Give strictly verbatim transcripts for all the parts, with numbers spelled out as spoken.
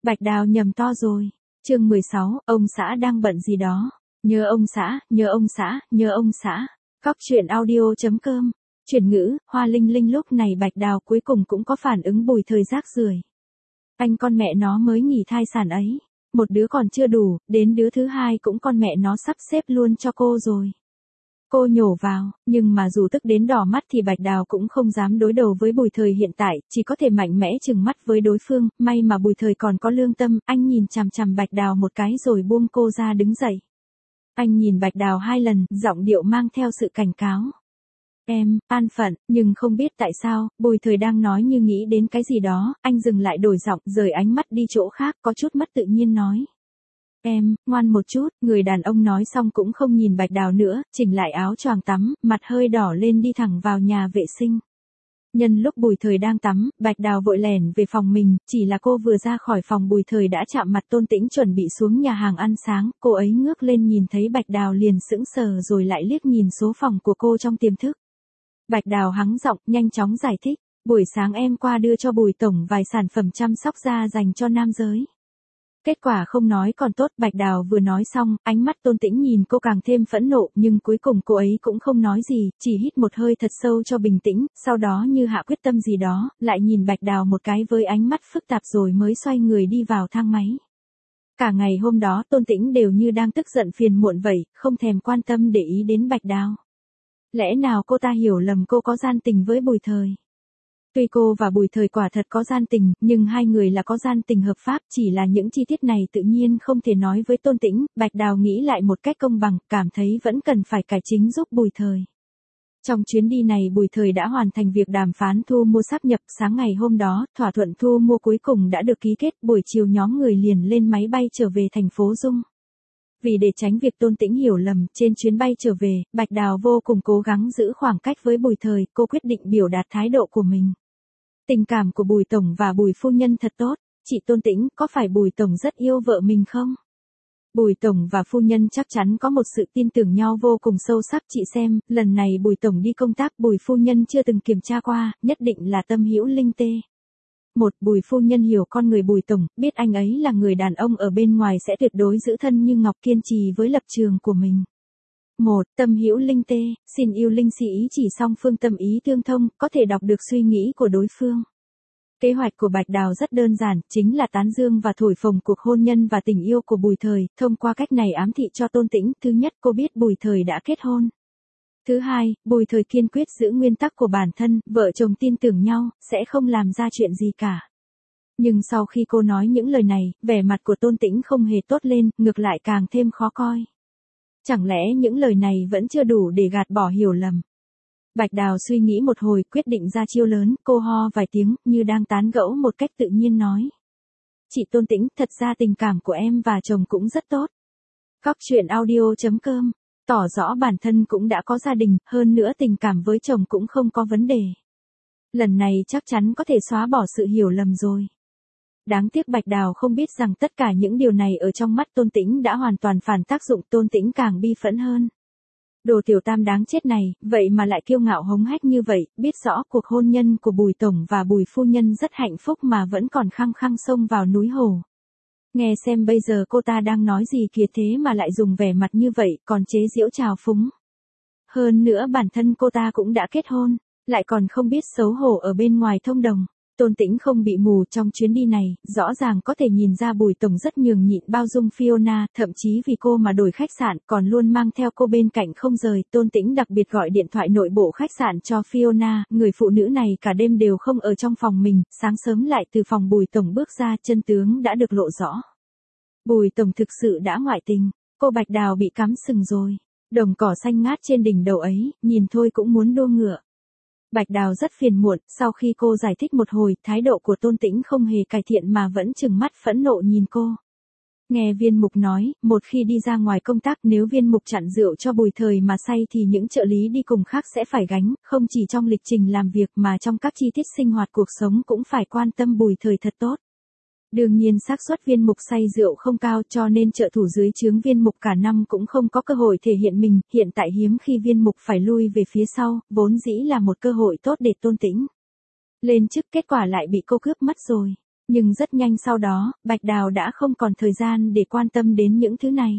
Bạch Đào nhầm to rồi. Chương mười sáu, ông xã đang bận gì đó. Nhớ ông xã, nhớ ông xã, nhớ ông xã. Cóc truyện audio.com. Chuyển ngữ, Hoa Linh Linh lúc này Bạch Đào cuối cùng cũng có phản ứng Bùi Thời rác rưởi. Anh con mẹ nó mới nghỉ thai sản ấy. Một đứa còn chưa đủ, đến đứa thứ hai cũng con mẹ nó sắp xếp luôn cho cô rồi. Cô nhổ vào, nhưng mà dù tức đến đỏ mắt thì Bạch Đào cũng không dám đối đầu với Bùi Thời hiện tại, chỉ có thể mạnh mẽ trừng mắt với đối phương, may mà Bùi Thời còn có lương tâm, anh nhìn chằm chằm Bạch Đào một cái rồi buông cô ra đứng dậy. Anh nhìn Bạch Đào hai lần, giọng điệu mang theo sự cảnh cáo. Em, an phận, nhưng không biết tại sao, Bùi Thời đang nói như nghĩ đến cái gì đó, anh dừng lại đổi giọng, rời ánh mắt đi chỗ khác, có chút mất tự nhiên nói. Em, ngoan một chút, người đàn ông nói xong cũng không nhìn Bạch Đào nữa, chỉnh lại áo choàng tắm, mặt hơi đỏ lên đi thẳng vào nhà vệ sinh. Nhân lúc Bùi Thời đang tắm, Bạch Đào vội lẻn về phòng mình, chỉ là cô vừa ra khỏi phòng Bùi Thời đã chạm mặt Tôn Tĩnh chuẩn bị xuống nhà hàng ăn sáng, cô ấy ngước lên nhìn thấy Bạch Đào liền sững sờ rồi lại liếc nhìn số phòng của cô trong tiềm thức. Bạch Đào hắng giọng, nhanh chóng giải thích, buổi sáng em qua đưa cho Bùi Tổng vài sản phẩm chăm sóc da dành cho nam giới. Kết quả không nói còn tốt, Bạch Đào vừa nói xong, ánh mắt Tôn Tĩnh nhìn cô càng thêm phẫn nộ, nhưng cuối cùng cô ấy cũng không nói gì, chỉ hít một hơi thật sâu cho bình tĩnh, sau đó như hạ quyết tâm gì đó, lại nhìn Bạch Đào một cái với ánh mắt phức tạp rồi mới xoay người đi vào thang máy. Cả ngày hôm đó Tôn Tĩnh đều như đang tức giận phiền muộn vậy, không thèm quan tâm để ý đến Bạch Đào. Lẽ nào cô ta hiểu lầm cô có gian tình với Bùi Thời? Tuy cô và Bùi Thời quả thật có gian tình, nhưng hai người là có gian tình hợp pháp, chỉ là những chi tiết này tự nhiên không thể nói với Tôn Tĩnh, Bạch Đào nghĩ lại một cách công bằng, cảm thấy vẫn cần phải cải chính giúp Bùi Thời. Trong chuyến đi này Bùi Thời đã hoàn thành việc đàm phán thu mua sáp nhập, sáng ngày hôm đó, thỏa thuận thu mua cuối cùng đã được ký kết, buổi chiều nhóm người liền lên máy bay trở về thành phố Dung. Vì để tránh việc Tôn Tĩnh hiểu lầm, trên chuyến bay trở về, Bạch Đào vô cùng cố gắng giữ khoảng cách với Bùi Thời, cô quyết định biểu đạt thái độ của mình. Tình cảm của Bùi Tổng và Bùi Phu Nhân thật tốt, chị Tôn Tĩnh, có phải Bùi Tổng rất yêu vợ mình không? Bùi Tổng và Phu Nhân chắc chắn có một sự tin tưởng nhau vô cùng sâu sắc, chị xem, lần này Bùi Tổng đi công tác Bùi Phu Nhân chưa từng kiểm tra qua, nhất định là tâm hữu linh tê. Một, Bùi Phu Nhân hiểu con người Bùi Tổng, biết anh ấy là người đàn ông ở bên ngoài sẽ tuyệt đối giữ thân như ngọc, kiên trì với lập trường của mình. Một, tâm hữu linh tê, xin yêu linh sĩ ý chỉ song phương tâm ý tương thông, có thể đọc được suy nghĩ của đối phương. Kế hoạch của Bạch Đào rất đơn giản, chính là tán dương và thổi phồng cuộc hôn nhân và tình yêu của Bùi Thời, thông qua cách này ám thị cho Tôn Tĩnh, thứ nhất cô biết Bùi Thời đã kết hôn. Thứ hai, Bùi Thời kiên quyết giữ nguyên tắc của bản thân, vợ chồng tin tưởng nhau, sẽ không làm ra chuyện gì cả. Nhưng sau khi cô nói những lời này, vẻ mặt của Tôn Tĩnh không hề tốt lên, ngược lại càng thêm khó coi. Chẳng lẽ những lời này vẫn chưa đủ để gạt bỏ hiểu lầm? Bạch Đào suy nghĩ một hồi, quyết định ra chiêu lớn, cô ho vài tiếng, như đang tán gẫu một cách tự nhiên nói. Chị Tôn Tĩnh, thật ra tình cảm của em và chồng cũng rất tốt. Cóc truyện audio.com, tỏ rõ bản thân cũng đã có gia đình, hơn nữa tình cảm với chồng cũng không có vấn đề. Lần này chắc chắn có thể xóa bỏ sự hiểu lầm rồi. Đáng tiếc Bạch Đào không biết rằng tất cả những điều này ở trong mắt Tôn Tĩnh đã hoàn toàn phản tác dụng, Tôn Tĩnh càng bi phẫn hơn. Đồ tiểu tam đáng chết này, vậy mà lại kiêu ngạo hống hách như vậy, biết rõ cuộc hôn nhân của Bùi Tổng và Bùi Phu Nhân rất hạnh phúc mà vẫn còn khăng khăng xông vào núi hồ. Nghe xem bây giờ cô ta đang nói gì kìa, thế mà lại dùng vẻ mặt như vậy, còn chế giễu trào phúng. Hơn nữa bản thân cô ta cũng đã kết hôn, lại còn không biết xấu hổ ở bên ngoài thông đồng. Tôn Tĩnh không bị mù trong chuyến đi này, rõ ràng có thể nhìn ra Bùi Tổng rất nhường nhịn bao dung Fiona, thậm chí vì cô mà đổi khách sạn, còn luôn mang theo cô bên cạnh không rời. Tôn Tĩnh đặc biệt gọi điện thoại nội bộ khách sạn cho Fiona, người phụ nữ này cả đêm đều không ở trong phòng mình, sáng sớm lại từ phòng Bùi Tổng bước ra, chân tướng đã được lộ rõ. Bùi Tổng thực sự đã ngoại tình, cô Bạch Đào bị cắm sừng rồi. Đồng cỏ xanh ngát trên đỉnh đầu ấy, nhìn thôi cũng muốn đua ngựa. Bạch Đào rất phiền muộn, sau khi cô giải thích một hồi, thái độ của Tôn Tĩnh không hề cải thiện mà vẫn trừng mắt phẫn nộ nhìn cô. Nghe viên mục nói, một khi đi ra ngoài công tác nếu viên mục chặn rượu cho Bùi Thời mà say thì những trợ lý đi cùng khác sẽ phải gánh, không chỉ trong lịch trình làm việc mà trong các chi tiết sinh hoạt cuộc sống cũng phải quan tâm Bùi Thời thật tốt. Đương nhiên xác suất viên mục say rượu không cao cho nên trợ thủ dưới trướng viên mục cả năm cũng không có cơ hội thể hiện mình, hiện tại hiếm khi viên mục phải lui về phía sau, vốn dĩ là một cơ hội tốt để Tôn Tĩnh lên chức, kết quả lại bị cô cướp mất rồi. Nhưng rất nhanh sau đó, Bạch Đào đã không còn thời gian để quan tâm đến những thứ này.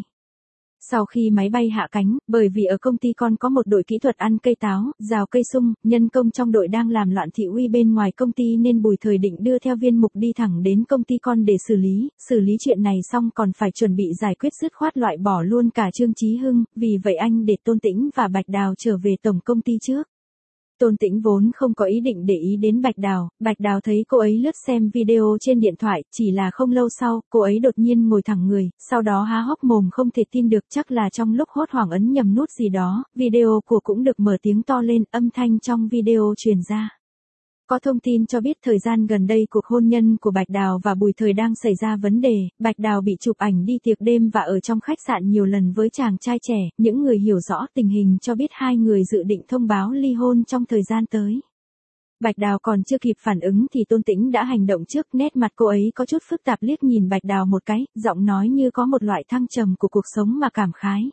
Sau khi máy bay hạ cánh, bởi vì ở công ty con có một đội kỹ thuật ăn cây táo, rào cây sung, nhân công trong đội đang làm loạn thị uy bên ngoài công ty nên Bùi Thời định đưa theo viên mục đi thẳng đến công ty con để xử lý, xử lý chuyện này xong còn phải chuẩn bị giải quyết dứt khoát loại bỏ luôn cả Trương Chí Hưng, vì vậy anh để Tôn Tĩnh và Bạch Đào trở về tổng công ty trước. Tôn Tĩnh vốn không có ý định để ý đến Bạch Đào, Bạch Đào thấy cô ấy lướt xem video trên điện thoại, chỉ là không lâu sau, cô ấy đột nhiên ngồi thẳng người, sau đó há hốc mồm không thể tin được, chắc là trong lúc hốt hoảng ấn nhầm nút gì đó, video của cũng được mở tiếng to lên, âm thanh trong video truyền ra. Có thông tin cho biết thời gian gần đây cuộc hôn nhân của Bạch Đào và Bùi Thời đang xảy ra vấn đề, Bạch Đào bị chụp ảnh đi tiệc đêm và ở trong khách sạn nhiều lần với chàng trai trẻ, những người hiểu rõ tình hình cho biết hai người dự định thông báo ly hôn trong thời gian tới. Bạch Đào còn chưa kịp phản ứng thì Tôn Tĩnh đã hành động trước, nét mặt cô ấy có chút phức tạp liếc nhìn Bạch Đào một cái, giọng nói như có một loại thăng trầm của cuộc sống mà cảm khái.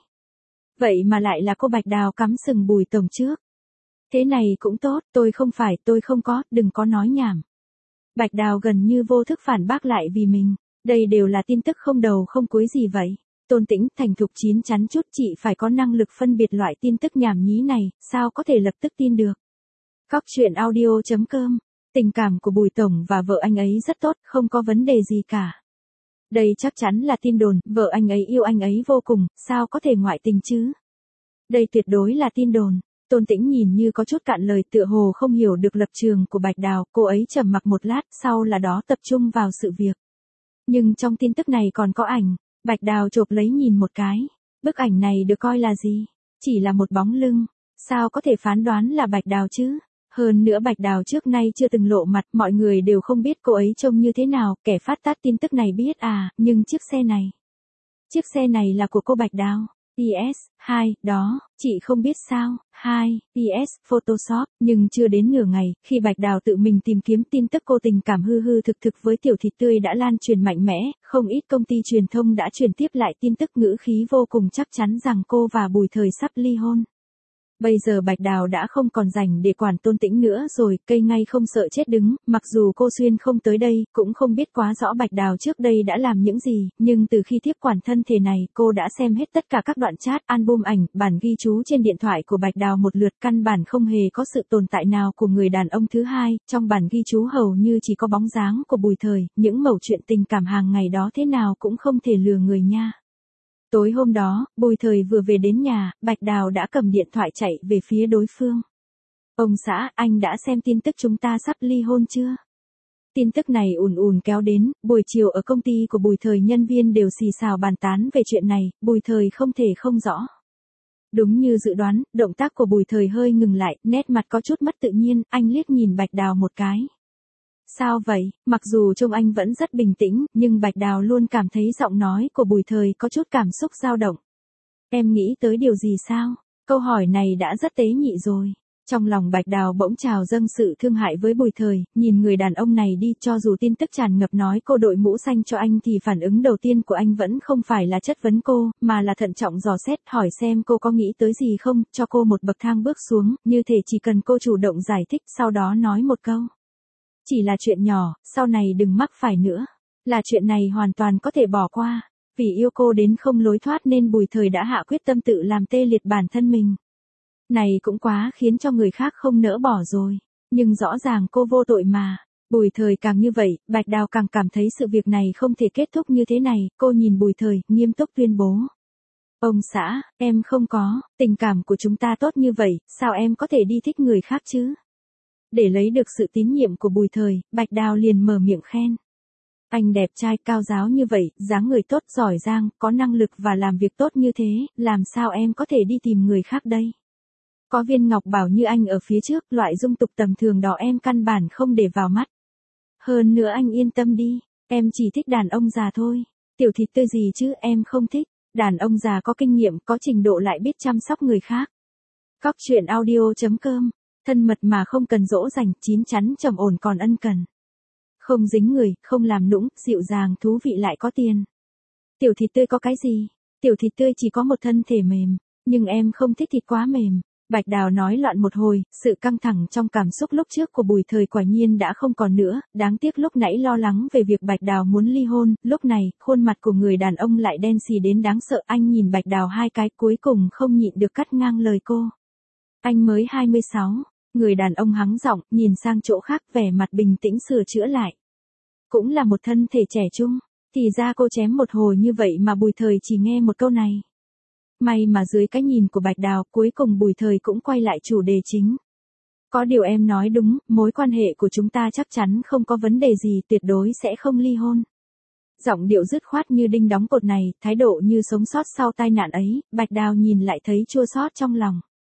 Vậy mà lại là cô Bạch Đào cắm sừng Bùi tổng trước. Thế này cũng tốt, tôi không phải, tôi không có, đừng có nói nhảm. Bạch Đào gần như vô thức phản bác lại vì mình. Đây đều là tin tức không đầu không cuối gì vậy. Tôn Tĩnh thành thục chín chắn chút, chị phải có năng lực phân biệt loại tin tức nhảm nhí này, sao có thể lập tức tin được. Cóc truyện audio chấm com. Tình cảm của Bùi tổng và vợ anh ấy rất tốt, không có vấn đề gì cả. Đây chắc chắn là tin đồn, vợ anh ấy yêu anh ấy vô cùng, sao có thể ngoại tình chứ. Đây tuyệt đối là tin đồn. Tôn Tĩnh nhìn như có chút cạn lời, tựa hồ không hiểu được lập trường của Bạch Đào, cô ấy trầm mặc một lát, sau là đó tập trung vào sự việc. Nhưng trong tin tức này còn có ảnh, Bạch Đào chộp lấy nhìn một cái, bức ảnh này được coi là gì? Chỉ là một bóng lưng, sao có thể phán đoán là Bạch Đào chứ? Hơn nữa Bạch Đào trước nay chưa từng lộ mặt, mọi người đều không biết cô ấy trông như thế nào, kẻ phát tán tin tức này biết à, nhưng chiếc xe này, chiếc xe này là của cô Bạch Đào. pê ét, hai, đó, chị không biết sao, hai, pê ét, Photoshop, nhưng chưa đến nửa ngày, khi Bạch Đào tự mình tìm kiếm tin tức cô tình cảm hư hư thực thực với Tiểu Thịt Tươi đã lan truyền mạnh mẽ, không ít công ty truyền thông đã truyền tiếp lại tin tức ngữ khí vô cùng chắc chắn rằng cô và Bùi Thời sắp ly hôn. Bây giờ Bạch Đào đã không còn rảnh để quản Tôn Tĩnh nữa rồi, cây ngay không sợ chết đứng, mặc dù cô Xuyên không tới đây, cũng không biết quá rõ Bạch Đào trước đây đã làm những gì, nhưng từ khi tiếp quản thân thể này, cô đã xem hết tất cả các đoạn chat, album ảnh, bản ghi chú trên điện thoại của Bạch Đào một lượt, căn bản không hề có sự tồn tại nào của người đàn ông thứ hai, trong bản ghi chú hầu như chỉ có bóng dáng của Bùi Thời, những mẩu chuyện tình cảm hàng ngày đó thế nào cũng không thể lừa người nha. Tối hôm đó, Bùi Thời vừa về đến nhà, Bạch Đào đã cầm điện thoại chạy về phía đối phương. Ông xã, anh đã xem tin tức chúng ta sắp ly hôn chưa? Tin tức này ùn ùn kéo đến, buổi chiều ở công ty của Bùi Thời nhân viên đều xì xào bàn tán về chuyện này, Bùi Thời không thể không rõ. Đúng như dự đoán, động tác của Bùi Thời hơi ngừng lại, nét mặt có chút mất tự nhiên, anh liếc nhìn Bạch Đào một cái. Sao vậy, mặc dù trông anh vẫn rất bình tĩnh, nhưng Bạch Đào luôn cảm thấy giọng nói của Bùi Thời có chút cảm xúc dao động. Em nghĩ tới điều gì sao? Câu hỏi này đã rất tế nhị rồi. Trong lòng Bạch Đào bỗng trào dâng sự thương hại với Bùi Thời, nhìn người đàn ông này đi, cho dù tin tức tràn ngập nói cô đội mũ xanh cho anh thì phản ứng đầu tiên của anh vẫn không phải là chất vấn cô, mà là thận trọng dò xét, hỏi xem cô có nghĩ tới gì không, cho cô một bậc thang bước xuống, như thể chỉ cần cô chủ động giải thích, sau đó nói một câu. Chỉ là chuyện nhỏ, sau này đừng mắc phải nữa. Là chuyện này hoàn toàn có thể bỏ qua. Vì yêu cô đến không lối thoát nên Bùi Thời đã hạ quyết tâm tự làm tê liệt bản thân mình. Này cũng quá khiến cho người khác không nỡ bỏ rồi. Nhưng rõ ràng cô vô tội mà. Bùi Thời càng như vậy, Bạch Đào càng cảm thấy sự việc này không thể kết thúc như thế này. Cô nhìn Bùi Thời, nghiêm túc tuyên bố. Ông xã, em không có, tình cảm của chúng ta tốt như vậy, sao em có thể đi thích người khác chứ? Để lấy được sự tín nhiệm của Bùi Thời, Bạch Đào liền mở miệng khen. Anh đẹp trai, cao ráo như vậy, dáng người tốt, giỏi giang, có năng lực và làm việc tốt như thế, làm sao em có thể đi tìm người khác đây? Có viên ngọc bảo như anh ở phía trước, loại dung tục tầm thường đó em căn bản không để vào mắt. Hơn nữa anh yên tâm đi, em chỉ thích đàn ông già thôi. Tiểu Thịt Tươi gì chứ, em không thích. Đàn ông già có kinh nghiệm, có trình độ lại biết chăm sóc người khác. Cóc truyện audio chấm com. Thân mật mà không cần dỗ dành, chín chắn trầm ổn còn ân cần. Không dính người, không làm nũng, dịu dàng, thú vị lại có tiền. Tiểu Thịt Tươi có cái gì? Tiểu Thịt Tươi chỉ có một thân thể mềm, nhưng em không thích thịt quá mềm. Bạch Đào nói loạn một hồi, sự căng thẳng trong cảm xúc lúc trước của Bùi Thời quả nhiên đã không còn nữa, đáng tiếc lúc nãy lo lắng về việc Bạch Đào muốn ly hôn, lúc này, khuôn mặt của người đàn ông lại đen xì đến đáng sợ, anh nhìn Bạch Đào hai cái cuối cùng không nhịn được cắt ngang lời cô. Anh mới hai mươi sáu, người đàn ông hắng giọng, nhìn sang chỗ khác vẻ mặt bình tĩnh sửa chữa lại. Cũng là một thân thể trẻ trung, thì ra cô chém một hồi như vậy mà Bùi Thời chỉ nghe một câu này. May mà dưới cái nhìn của Bạch Đào, cuối cùng Bùi Thời cũng quay lại chủ đề chính. Có điều em nói đúng, mối quan hệ của chúng ta chắc chắn không có vấn đề gì, tuyệt đối sẽ không ly hôn. Giọng điệu dứt khoát như đinh đóng cột này, thái độ như sống sót sau tai nạn ấy, Bạch Đào nhìn lại thấy chua xót trong lòng.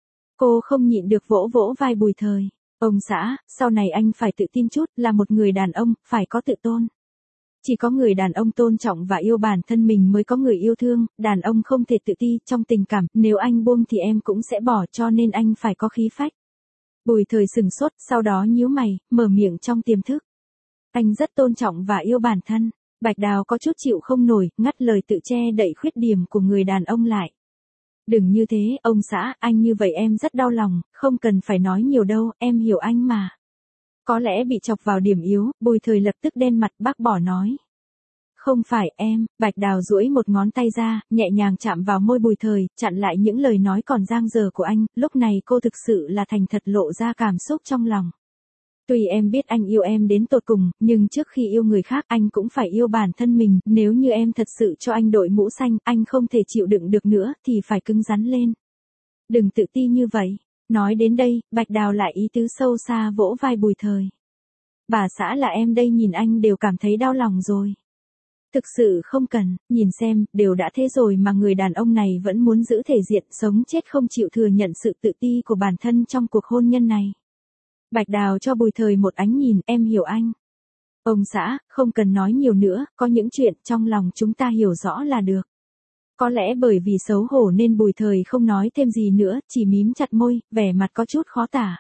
Cô không nhịn được vỗ vỗ vai Bùi Thời. Ông xã, sau này anh phải tự tin chút, là một người đàn ông, phải có tự tôn. Chỉ có người đàn ông tôn trọng và yêu bản thân mình mới có người yêu thương, đàn ông không thể tự ti trong tình cảm, nếu anh buông thì em cũng sẽ bỏ, cho nên anh phải có khí phách. Bùi Thời sừng sốt, sau đó nhíu mày, mở miệng trong tiềm thức. Anh rất tôn trọng và yêu bản thân. Bạch Đào có chút chịu không nổi, ngắt lời tự che đậy khuyết điểm của người đàn ông lại. Đừng như thế, ông xã, anh như vậy em rất đau lòng, không cần phải nói nhiều đâu, em hiểu anh mà. Có lẽ bị chọc vào điểm yếu, Bùi Thời lập tức đen mặt bác bỏ nói. Không phải em, Bạch Đào duỗi một ngón tay ra, nhẹ nhàng chạm vào môi Bùi Thời, chặn lại những lời nói còn dang dở của anh, lúc này cô thực sự là thành thật lộ ra cảm xúc trong lòng. Tuy em biết anh yêu em đến tột cùng, nhưng trước khi yêu người khác anh cũng phải yêu bản thân mình, nếu như em thật sự cho anh đội mũ xanh, anh không thể chịu đựng được nữa, thì phải cứng rắn lên. Đừng tự ti như vậy. Nói đến đây, Bạch Đào lại ý tứ sâu xa vỗ vai Bùi Thời. Bà xã là em đây nhìn anh đều cảm thấy đau lòng rồi. Thực sự không cần, nhìn xem, đều đã thế rồi mà người đàn ông này vẫn muốn giữ thể diện, sống chết không chịu thừa nhận sự tự ti của bản thân trong cuộc hôn nhân này. Bạch Đào cho Bùi Thời một ánh nhìn, em hiểu anh. Ông xã, không cần nói nhiều nữa, có những chuyện trong lòng chúng ta hiểu rõ là được. Có lẽ bởi vì xấu hổ nên Bùi Thời không nói thêm gì nữa, chỉ mím chặt môi, vẻ mặt có chút khó tả.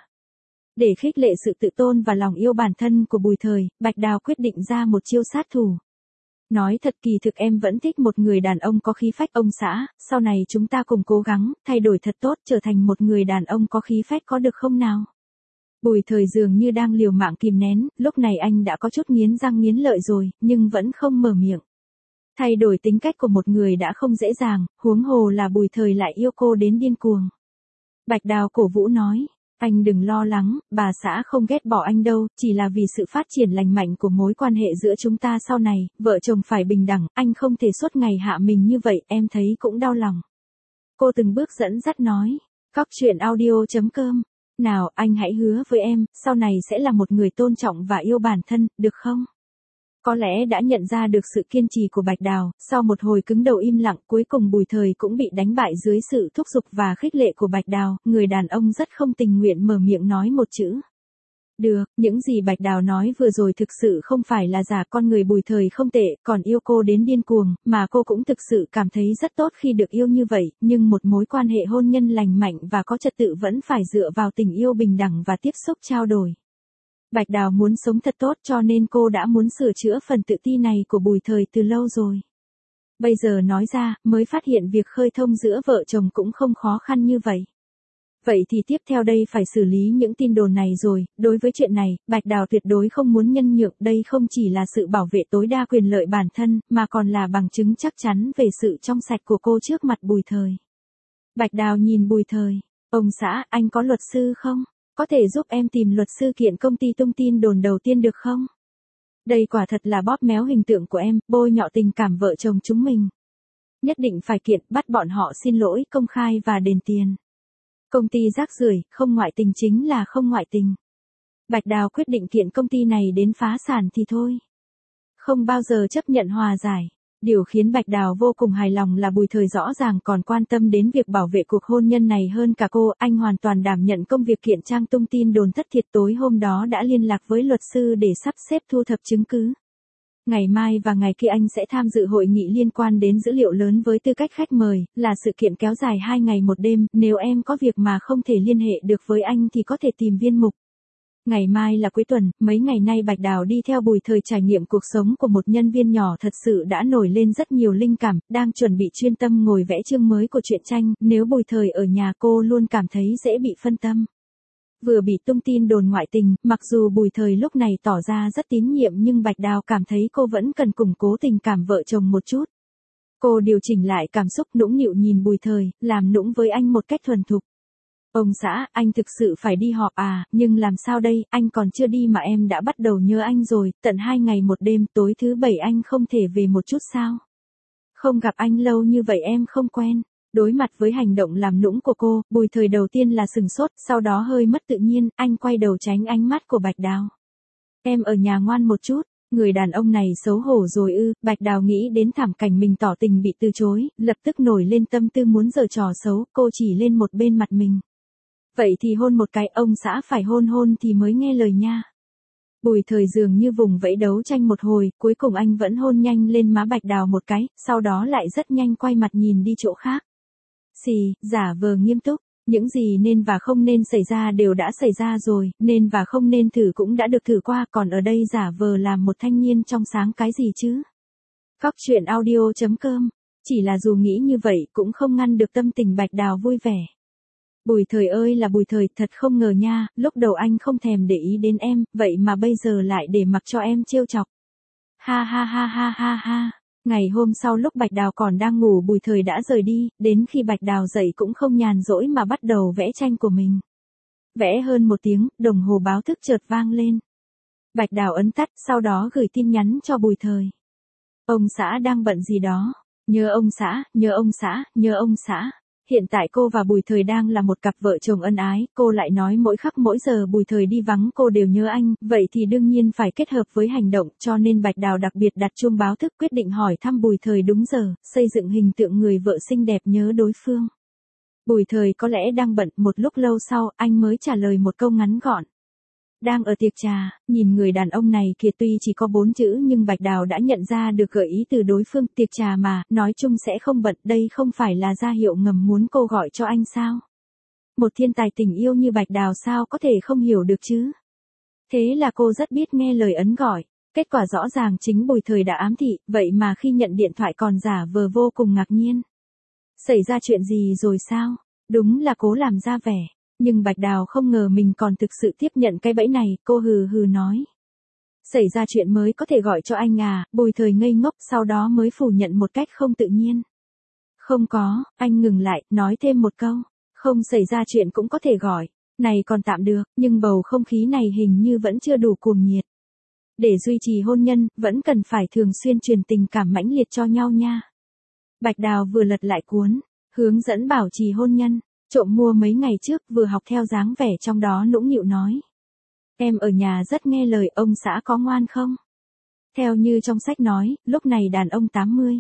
Để khích lệ sự tự tôn và lòng yêu bản thân của Bùi Thời, Bạch Đào quyết định ra một chiêu sát thủ. Nói thật kỳ thực em vẫn thích một người đàn ông có khí phách, ông xã, sau này chúng ta cùng cố gắng, thay đổi thật tốt, trở thành một người đàn ông có khí phách có được không nào? Bùi Thời dường như đang liều mạng kìm nén, lúc này anh đã có chút nghiến răng nghiến lợi rồi, nhưng vẫn không mở miệng. Thay đổi tính cách của một người đã không dễ dàng, huống hồ là Bùi Thời lại yêu cô đến điên cuồng. Bạch Đào cổ vũ nói, anh đừng lo lắng, bà xã không ghét bỏ anh đâu, chỉ là vì sự phát triển lành mạnh của mối quan hệ giữa chúng ta sau này, vợ chồng phải bình đẳng, anh không thể suốt ngày hạ mình như vậy, em thấy cũng đau lòng. Cô từng bước dẫn dắt nói, Cóc truyện audio chấm com, nào anh hãy hứa với em, sau này sẽ là một người tôn trọng và yêu bản thân, được không? Có lẽ đã nhận ra được sự kiên trì của Bạch Đào, sau một hồi cứng đầu im lặng cuối cùng Bùi Thời cũng bị đánh bại dưới sự thúc giục và khích lệ của Bạch Đào, người đàn ông rất không tình nguyện mở miệng nói một chữ. Được, những gì Bạch Đào nói vừa rồi thực sự không phải là giả, con người Bùi Thời không tệ, còn yêu cô đến điên cuồng, mà cô cũng thực sự cảm thấy rất tốt khi được yêu như vậy, nhưng một mối quan hệ hôn nhân lành mạnh và có trật tự vẫn phải dựa vào tình yêu bình đẳng và tiếp xúc trao đổi. Bạch Đào muốn sống thật tốt cho nên cô đã muốn sửa chữa phần tự ti này của Bùi Thời từ lâu rồi. Bây giờ nói ra, mới phát hiện việc khơi thông giữa vợ chồng cũng không khó khăn như vậy. Vậy thì tiếp theo đây phải xử lý những tin đồn này rồi, đối với chuyện này, Bạch Đào tuyệt đối không muốn nhân nhượng, đây không chỉ là sự bảo vệ tối đa quyền lợi bản thân, mà còn là bằng chứng chắc chắn về sự trong sạch của cô trước mặt Bùi Thời. Bạch Đào nhìn Bùi Thời, ông xã, anh có luật sư không? Có thể giúp em tìm luật sư kiện công ty tung tin đồn đầu tiên được không? Đây quả thật là bóp méo hình tượng của em, bôi nhọ tình cảm vợ chồng chúng mình. Nhất định phải kiện, bắt bọn họ xin lỗi, công khai và đền tiền. Công ty rác rưởi, không ngoại tình chính là không ngoại tình. Bạch Đào quyết định kiện công ty này đến phá sản thì thôi. Không bao giờ chấp nhận hòa giải. Điều khiến Bạch Đào vô cùng hài lòng là Bùi Thời rõ ràng còn quan tâm đến việc bảo vệ cuộc hôn nhân này hơn cả cô, anh hoàn toàn đảm nhận công việc kiện trang tung tin đồn thất thiệt, tối hôm đó đã liên lạc với luật sư để sắp xếp thu thập chứng cứ. Ngày mai và ngày kia anh sẽ tham dự hội nghị liên quan đến dữ liệu lớn với tư cách khách mời, là sự kiện kéo dài hai ngày một đêm, nếu em có việc mà không thể liên hệ được với anh thì có thể tìm viên mục. Ngày mai là cuối tuần, mấy ngày nay Bạch Đào đi theo Bùi Thời trải nghiệm cuộc sống của một nhân viên nhỏ thật sự đã nổi lên rất nhiều linh cảm, đang chuẩn bị chuyên tâm ngồi vẽ chương mới của truyện tranh, nếu Bùi Thời ở nhà cô luôn cảm thấy dễ bị phân tâm. Vừa bị tung tin đồn ngoại tình, mặc dù Bùi Thời lúc này tỏ ra rất tín nhiệm nhưng Bạch Đào cảm thấy cô vẫn cần củng cố tình cảm vợ chồng một chút. Cô điều chỉnh lại cảm xúc nũng nịu nhìn Bùi Thời, làm nũng với anh một cách thuần thục. Ông xã, anh thực sự phải đi họp à, nhưng làm sao đây, anh còn chưa đi mà em đã bắt đầu nhớ anh rồi, tận hai ngày một đêm, tối thứ bảy anh không thể về một chút sao? Không gặp anh lâu như vậy em không quen. Đối mặt với hành động làm nũng của cô, Bùi Thời đầu tiên là sừng sốt, sau đó hơi mất tự nhiên, anh quay đầu tránh ánh mắt của Bạch Đào. Em ở nhà ngoan một chút. Người đàn ông này xấu hổ rồi ư, Bạch Đào nghĩ đến thảm cảnh mình tỏ tình bị từ chối, lập tức nổi lên tâm tư muốn giở trò xấu, cô chỉ lên một bên mặt mình. Vậy thì hôn một cái, ông xã phải hôn hôn thì mới nghe lời nha. Bùi Thời dường như vùng vẫy đấu tranh một hồi, cuối cùng anh vẫn hôn nhanh lên má Bạch Đào một cái, sau đó lại rất nhanh quay mặt nhìn đi chỗ khác. Xì, giả vờ nghiêm túc, những gì nên và không nên xảy ra đều đã xảy ra rồi, nên và không nên thử cũng đã được thử qua, còn ở đây giả vờ làm một thanh niên trong sáng cái gì chứ. Cóc truyện audio chấm com, chỉ là dù nghĩ như vậy cũng không ngăn được tâm tình Bạch Đào vui vẻ. Bùi Thời ơi là Bùi Thời, thật không ngờ nha, lúc đầu anh không thèm để ý đến em, vậy mà bây giờ lại để mặc cho em trêu chọc. Ha ha ha ha ha ha. Ngày hôm sau lúc Bạch Đào còn đang ngủ Bùi Thời đã rời đi, đến khi Bạch Đào dậy cũng không nhàn rỗi mà bắt đầu vẽ tranh của mình. Vẽ hơn một tiếng, đồng hồ báo thức chợt vang lên. Bạch Đào ấn tắt, sau đó gửi tin nhắn cho Bùi Thời. Ông xã đang bận gì đó? Nhớ ông xã, nhớ ông xã, nhớ ông xã. Hiện tại cô và Bùi Thời đang là một cặp vợ chồng ân ái, cô lại nói mỗi khắc mỗi giờ Bùi Thời đi vắng cô đều nhớ anh, vậy thì đương nhiên phải kết hợp với hành động, cho nên Bạch Đào đặc biệt đặt chuông báo thức quyết định hỏi thăm Bùi Thời đúng giờ, xây dựng hình tượng người vợ xinh đẹp nhớ đối phương. Bùi Thời có lẽ đang bận, một lúc lâu sau, anh mới trả lời một câu ngắn gọn. Đang ở tiệc trà, nhìn người đàn ông này kìa tuy chỉ có bốn chữ nhưng Bạch Đào đã nhận ra được gợi ý từ đối phương, tiệc trà mà, nói chung sẽ không bận, đây không phải là ra hiệu ngầm muốn cô gọi cho anh sao? Một thiên tài tình yêu như Bạch Đào sao có thể không hiểu được chứ? Thế là cô rất biết nghe lời ấn gọi, kết quả rõ ràng chính Bùi Thời đã ám thị, vậy mà khi nhận điện thoại còn giả vờ vô cùng ngạc nhiên. Xảy ra chuyện gì rồi sao? Đúng là cố làm ra vẻ. Nhưng Bạch Đào không ngờ mình còn thực sự tiếp nhận cái bẫy này, cô hừ hừ nói. Xảy ra chuyện mới có thể gọi cho anh à, Bùi Thời ngây ngốc sau đó mới phủ nhận một cách không tự nhiên. Không có, anh ngừng lại, nói thêm một câu. Không xảy ra chuyện cũng có thể gọi, này còn tạm được, nhưng bầu không khí này hình như vẫn chưa đủ cuồng nhiệt. Để duy trì hôn nhân, vẫn cần phải thường xuyên truyền tình cảm mãnh liệt cho nhau nha. Bạch Đào vừa lật lại cuốn, hướng dẫn bảo trì hôn nhân. Trộm mua mấy ngày trước, vừa học theo dáng vẻ trong đó nũng nịu nói. Em ở nhà rất nghe lời, ông xã có ngoan không? Theo như trong sách nói, lúc này đàn ông tám mươi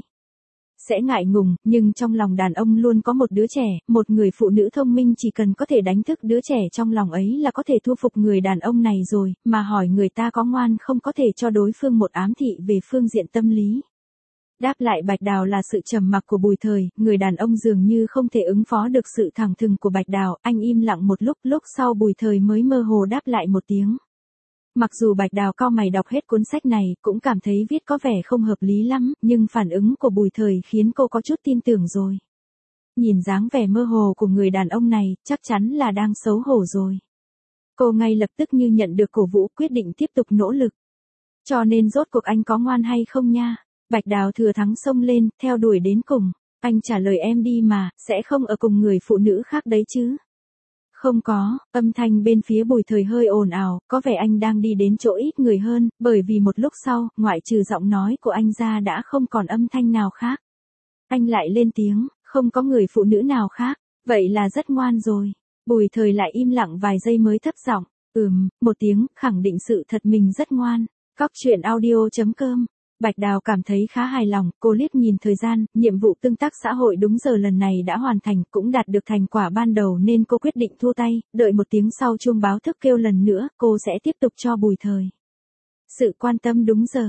sẽ ngại ngùng, nhưng trong lòng đàn ông luôn có một đứa trẻ, một người phụ nữ thông minh chỉ cần có thể đánh thức đứa trẻ trong lòng ấy là có thể thu phục người đàn ông này rồi, mà hỏi người ta có ngoan không có thể cho đối phương một ám thị về phương diện tâm lý. Đáp lại Bạch Đào là sự trầm mặc của Bùi Thời, người đàn ông dường như không thể ứng phó được sự thẳng thừng của Bạch Đào, anh im lặng một lúc, lúc sau Bùi Thời mới mơ hồ đáp lại một tiếng. Mặc dù Bạch Đào cau mày đọc hết cuốn sách này, cũng cảm thấy viết có vẻ không hợp lý lắm, nhưng phản ứng của Bùi Thời khiến cô có chút tin tưởng rồi. Nhìn dáng vẻ mơ hồ của người đàn ông này, chắc chắn là đang xấu hổ rồi. Cô ngay lập tức như nhận được cổ vũ, quyết định tiếp tục nỗ lực. Cho nên rốt cuộc anh có ngoan hay không nha? Bạch Đào thừa thắng xông lên, theo đuổi đến cùng. Anh trả lời em đi mà, sẽ không ở cùng người phụ nữ khác đấy chứ? Không có, âm thanh bên phía Bùi Thời hơi ồn ào, có vẻ anh đang đi đến chỗ ít người hơn, bởi vì một lúc sau, ngoại trừ giọng nói của anh ra đã không còn âm thanh nào khác. Anh lại lên tiếng, không có người phụ nữ nào khác, vậy là rất ngoan rồi. Bùi Thời lại im lặng vài giây mới thấp giọng, ừm, một tiếng, khẳng định sự thật mình rất ngoan. Cóc truyện audio chấm com. Bạch Đào cảm thấy khá hài lòng, cô liếc nhìn thời gian, nhiệm vụ tương tác xã hội đúng giờ lần này đã hoàn thành, cũng đạt được thành quả ban đầu nên cô quyết định thua tay, đợi một tiếng sau chuông báo thức kêu lần nữa, cô sẽ tiếp tục cho Bùi Thời sự quan tâm đúng giờ.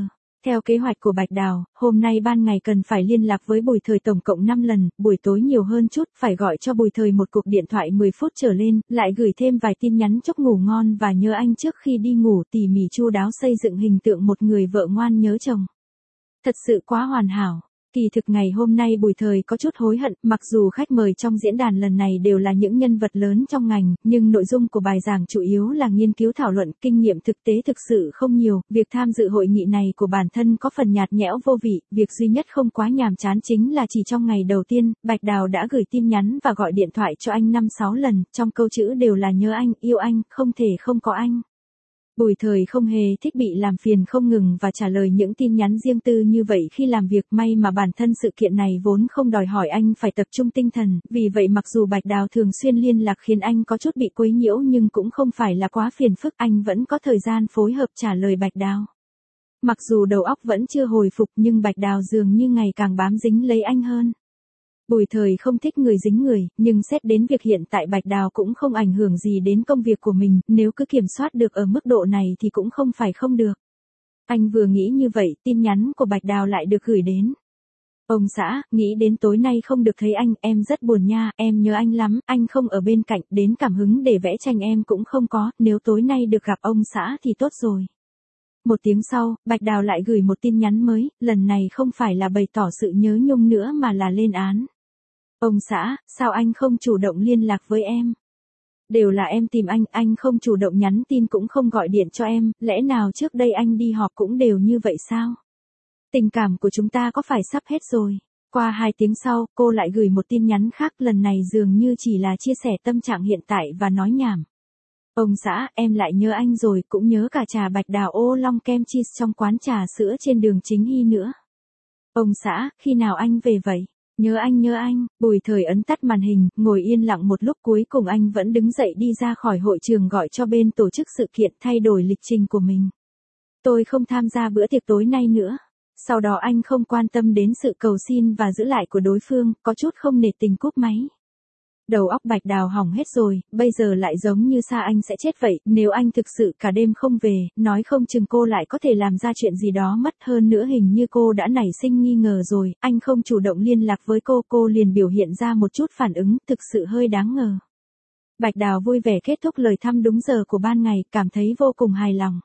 Theo kế hoạch của Bạch Đào, hôm nay ban ngày cần phải liên lạc với Bùi Thời tổng cộng năm lần, buổi tối nhiều hơn chút, phải gọi cho Bùi Thời một cuộc điện thoại mười phút trở lên, lại gửi thêm vài tin nhắn chúc ngủ ngon và nhớ anh trước khi đi ngủ, tỉ mỉ chu đáo xây dựng hình tượng một người vợ ngoan nhớ chồng. Thật sự quá hoàn hảo. Kỳ thực ngày hôm nay Bùi Thời có chút hối hận, mặc dù khách mời trong diễn đàn lần này đều là những nhân vật lớn trong ngành, nhưng nội dung của bài giảng chủ yếu là nghiên cứu thảo luận, kinh nghiệm thực tế thực sự không nhiều, việc tham dự hội nghị này của bản thân có phần nhạt nhẽo vô vị, việc duy nhất không quá nhàm chán chính là chỉ trong ngày đầu tiên, Bạch Đào đã gửi tin nhắn và gọi điện thoại cho anh năm sáu lần, trong câu chữ đều là nhớ anh, yêu anh, không thể không có anh. Bùi Thời không hề thích bị làm phiền không ngừng và trả lời những tin nhắn riêng tư như vậy khi làm việc, may mà bản thân sự kiện này vốn không đòi hỏi anh phải tập trung tinh thần, vì vậy mặc dù Bạch Đào thường xuyên liên lạc khiến anh có chút bị quấy nhiễu nhưng cũng không phải là quá phiền phức, anh vẫn có thời gian phối hợp trả lời Bạch Đào. Mặc dù đầu óc vẫn chưa hồi phục nhưng Bạch Đào dường như ngày càng bám dính lấy anh hơn. Bùi Thời không thích người dính người, nhưng xét đến việc hiện tại Bạch Đào cũng không ảnh hưởng gì đến công việc của mình, nếu cứ kiểm soát được ở mức độ này thì cũng không phải không được. Anh vừa nghĩ như vậy, tin nhắn của Bạch Đào lại được gửi đến. Ông xã, nghĩ đến tối nay không được thấy anh, em rất buồn nha, em nhớ anh lắm, anh không ở bên cạnh, đến cảm hứng để vẽ tranh em cũng không có, nếu tối nay được gặp ông xã thì tốt rồi. Một tiếng sau, Bạch Đào lại gửi một tin nhắn mới, lần này không phải là bày tỏ sự nhớ nhung nữa mà là lên án. Ông xã, sao anh không chủ động liên lạc với em? Đều là em tìm anh, anh không chủ động nhắn tin cũng không gọi điện cho em, lẽ nào trước đây anh đi họp cũng đều như vậy sao? Tình cảm của chúng ta có phải sắp hết rồi? Qua hai tiếng sau, cô lại gửi một tin nhắn khác, lần này dường như chỉ là chia sẻ tâm trạng hiện tại và nói nhảm. Ông xã, em lại nhớ anh rồi, cũng nhớ cả trà Bạch Đào ô long kem cheese trong quán trà sữa trên đường Chính Hy nữa. Ông xã, khi nào anh về vậy? Nhớ anh nhớ anh, Bùi Thời ấn tắt màn hình, ngồi yên lặng một lúc cuối cùng anh vẫn đứng dậy đi ra khỏi hội trường gọi cho bên tổ chức sự kiện thay đổi lịch trình của mình. Tôi không tham gia bữa tiệc tối nay nữa. Sau đó anh không quan tâm đến sự cầu xin và giữ lại của đối phương, có chút không nể tình cúp máy. Đầu óc Bạch Đào hỏng hết rồi, bây giờ lại giống như xa anh sẽ chết vậy, nếu anh thực sự cả đêm không về, nói không chừng cô lại có thể làm ra chuyện gì đó mất, hơn nữa hình như cô đã nảy sinh nghi ngờ rồi, anh không chủ động liên lạc với cô, cô liền biểu hiện ra một chút phản ứng, thực sự hơi đáng ngờ. Bạch Đào vui vẻ kết thúc lời thăm đúng giờ của ban ngày, cảm thấy vô cùng hài lòng.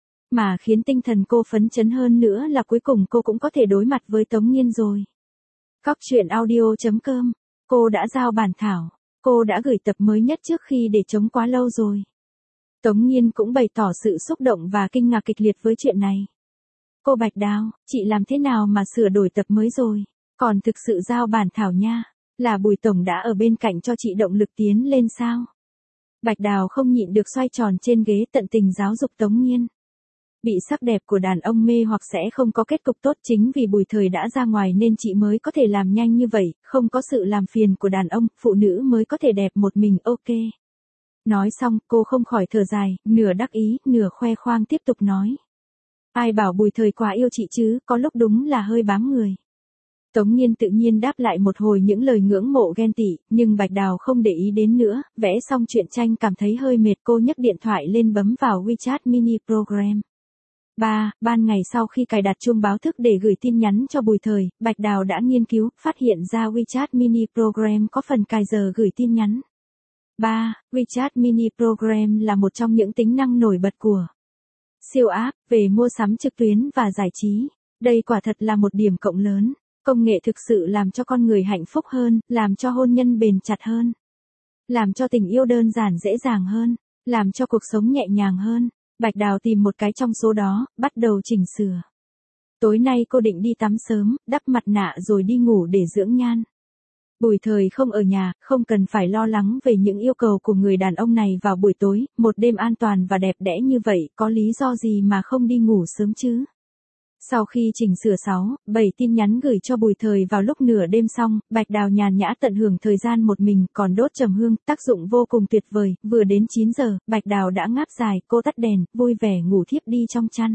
Mà khiến tinh thần cô phấn chấn hơn nữa là cuối cùng cô cũng có thể đối mặt với Tống Nghiên rồi. Cóc truyện audio chấm com. Cô đã giao bản thảo. Cô đã gửi tập mới nhất trước khi để trống quá lâu rồi. Tống Nghiên cũng bày tỏ sự xúc động và kinh ngạc kịch liệt với chuyện này. Cô Bạch Đào, chị làm thế nào mà sửa đổi tập mới rồi? Còn thực sự giao bản thảo nha. Là Bùi Tổng đã ở bên cạnh cho chị động lực tiến lên sao? Bạch Đào không nhịn được xoay tròn trên ghế tận tình giáo dục Tống Nghiên. Bị sắc đẹp của đàn ông mê hoặc sẽ không có kết cục tốt, chính vì Bùi Thời đã ra ngoài nên chị mới có thể làm nhanh như vậy, không có sự làm phiền của đàn ông, phụ nữ mới có thể đẹp một mình, ok. Nói xong, cô không khỏi thở dài, nửa đắc ý, nửa khoe khoang tiếp tục nói. Ai bảo Bùi Thời quá yêu chị chứ, có lúc đúng là hơi bám người. Tống Nghiên tự nhiên đáp lại một hồi những lời ngưỡng mộ ghen tị, nhưng Bạch Đào không để ý đến nữa, vẽ xong truyện tranh cảm thấy hơi mệt, cô nhấc điện thoại lên bấm vào WeChat mini program. ba. Ban ngày sau khi cài đặt chuông báo thức để gửi tin nhắn cho Bùi Thời, Bạch Đào đã nghiên cứu, phát hiện ra WeChat mini program có phần cài giờ gửi tin nhắn. ba. WeChat mini program là một trong những tính năng nổi bật của siêu app về mua sắm trực tuyến và giải trí. Đây quả thật là một điểm cộng lớn. Công nghệ thực sự làm cho con người hạnh phúc hơn, làm cho hôn nhân bền chặt hơn, làm cho tình yêu đơn giản dễ dàng hơn, làm cho cuộc sống nhẹ nhàng hơn. Bạch Đào tìm một cái trong số đó, bắt đầu chỉnh sửa. Tối nay cô định đi tắm sớm, đắp mặt nạ rồi đi ngủ để dưỡng nhan. Bùi Thời không ở nhà, không cần phải lo lắng về những yêu cầu của người đàn ông này vào buổi tối, một đêm an toàn và đẹp đẽ như vậy, có lý do gì mà không đi ngủ sớm chứ? Sau khi chỉnh sửa sáu, bảy tin nhắn gửi cho Bùi Thời vào lúc nửa đêm xong, Bạch Đào nhàn nhã tận hưởng thời gian một mình, còn đốt trầm hương, tác dụng vô cùng tuyệt vời, vừa đến chín giờ, Bạch Đào đã ngáp dài, cô tắt đèn, vui vẻ ngủ thiếp đi trong chăn.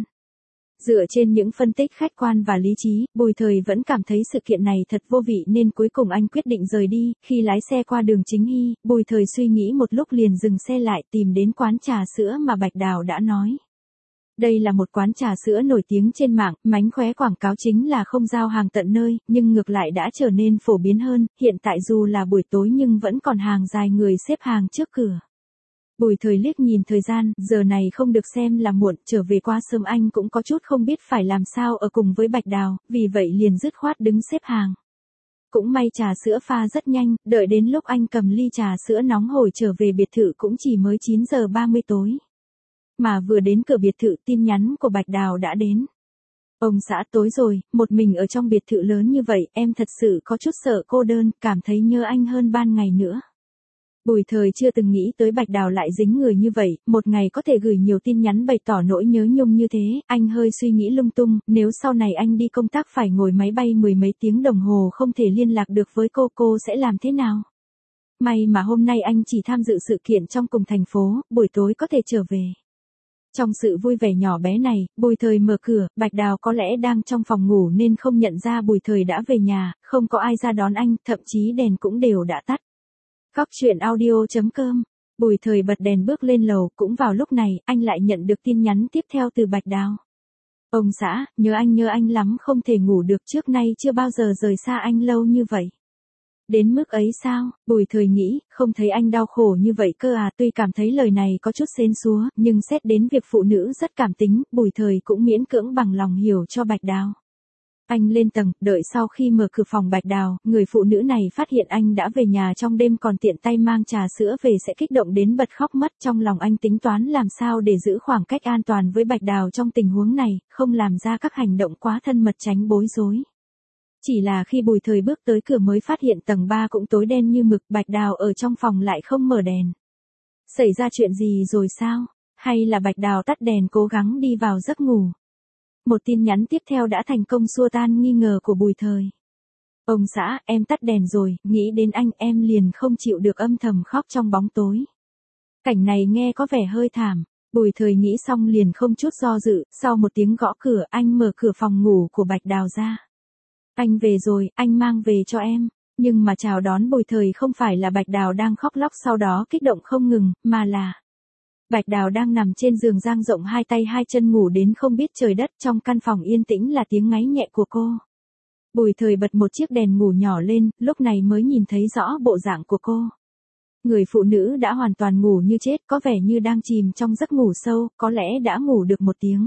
Dựa trên những phân tích khách quan và lý trí, Bùi Thời vẫn cảm thấy sự kiện này thật vô vị nên cuối cùng anh quyết định rời đi, khi lái xe qua đường Chính Hy, Bùi Thời suy nghĩ một lúc liền dừng xe lại tìm đến quán trà sữa mà Bạch Đào đã nói. Đây là một quán trà sữa nổi tiếng trên mạng, mánh khóe quảng cáo chính là không giao hàng tận nơi, nhưng ngược lại đã trở nên phổ biến hơn, hiện tại dù là buổi tối nhưng vẫn còn hàng dài người xếp hàng trước cửa. Bùi Thời liếc nhìn thời gian, giờ này không được xem là muộn, trở về quá sớm anh cũng có chút không biết phải làm sao ở cùng với Bạch Đào, vì vậy liền dứt khoát đứng xếp hàng. Cũng may trà sữa pha rất nhanh, đợi đến lúc anh cầm ly trà sữa nóng hổi trở về biệt thự cũng chỉ mới chín giờ ba mươi tối. Mà vừa đến cửa biệt thự tin nhắn của Bạch Đào đã đến. Ông xã tối rồi, một mình ở trong biệt thự lớn như vậy, em thật sự có chút sợ cô đơn, cảm thấy nhớ anh hơn ban ngày nữa. Bùi Thời chưa từng nghĩ tới Bạch Đào lại dính người như vậy, một ngày có thể gửi nhiều tin nhắn bày tỏ nỗi nhớ nhung như thế, anh hơi suy nghĩ lung tung, nếu sau này anh đi công tác phải ngồi máy bay mười mấy tiếng đồng hồ không thể liên lạc được với cô, cô sẽ làm thế nào? May mà hôm nay anh chỉ tham dự sự kiện trong cùng thành phố, buổi tối có thể trở về. Trong sự vui vẻ nhỏ bé này, Bùi Thời mở cửa, Bạch Đào có lẽ đang trong phòng ngủ nên không nhận ra Bùi Thời đã về nhà, không có ai ra đón anh, thậm chí đèn cũng đều đã tắt. Cóc truyện audio chấm com. Bùi Thời bật đèn bước lên lầu, cũng vào lúc này, anh lại nhận được tin nhắn tiếp theo từ Bạch Đào. Ông xã, nhớ anh nhớ anh lắm, không thể ngủ được, trước nay chưa bao giờ rời xa anh lâu như vậy. Đến mức ấy sao? Bùi Thời nghĩ, không thấy anh đau khổ như vậy cơ à, tuy cảm thấy lời này có chút sến súa, nhưng xét đến việc phụ nữ rất cảm tính, Bùi Thời cũng miễn cưỡng bằng lòng hiểu cho Bạch Đào. Anh lên tầng, đợi sau khi mở cửa phòng Bạch Đào, người phụ nữ này phát hiện anh đã về nhà trong đêm còn tiện tay mang trà sữa về sẽ kích động đến bật khóc mất. Trong lòng anh tính toán làm sao để giữ khoảng cách an toàn với Bạch Đào trong tình huống này, không làm ra các hành động quá thân mật tránh bối rối. Chỉ là khi Bùi Thời bước tới cửa mới phát hiện tầng ba cũng tối đen như mực, Bạch Đào ở trong phòng lại không mở đèn. Xảy ra chuyện gì rồi sao? Hay là Bạch Đào tắt đèn cố gắng đi vào giấc ngủ? Một tin nhắn tiếp theo đã thành công xua tan nghi ngờ của Bùi Thời. Ông xã, em tắt đèn rồi, nghĩ đến anh em liền không chịu được âm thầm khóc trong bóng tối. Cảnh này nghe có vẻ hơi thảm. Bùi Thời nghĩ xong liền không chút do dự, sau một tiếng gõ cửa anh mở cửa phòng ngủ của Bạch Đào ra. Anh về rồi, anh mang về cho em. Nhưng mà chào đón Bùi Thời không phải là Bạch Đào đang khóc lóc sau đó kích động không ngừng, mà là Bạch Đào đang nằm trên giường dang rộng hai tay hai chân ngủ đến không biết trời đất, trong căn phòng yên tĩnh là tiếng ngáy nhẹ của cô. Bùi Thời bật một chiếc đèn ngủ nhỏ lên, lúc này mới nhìn thấy rõ bộ dạng của cô. Người phụ nữ đã hoàn toàn ngủ như chết, có vẻ như đang chìm trong giấc ngủ sâu, có lẽ đã ngủ được một tiếng.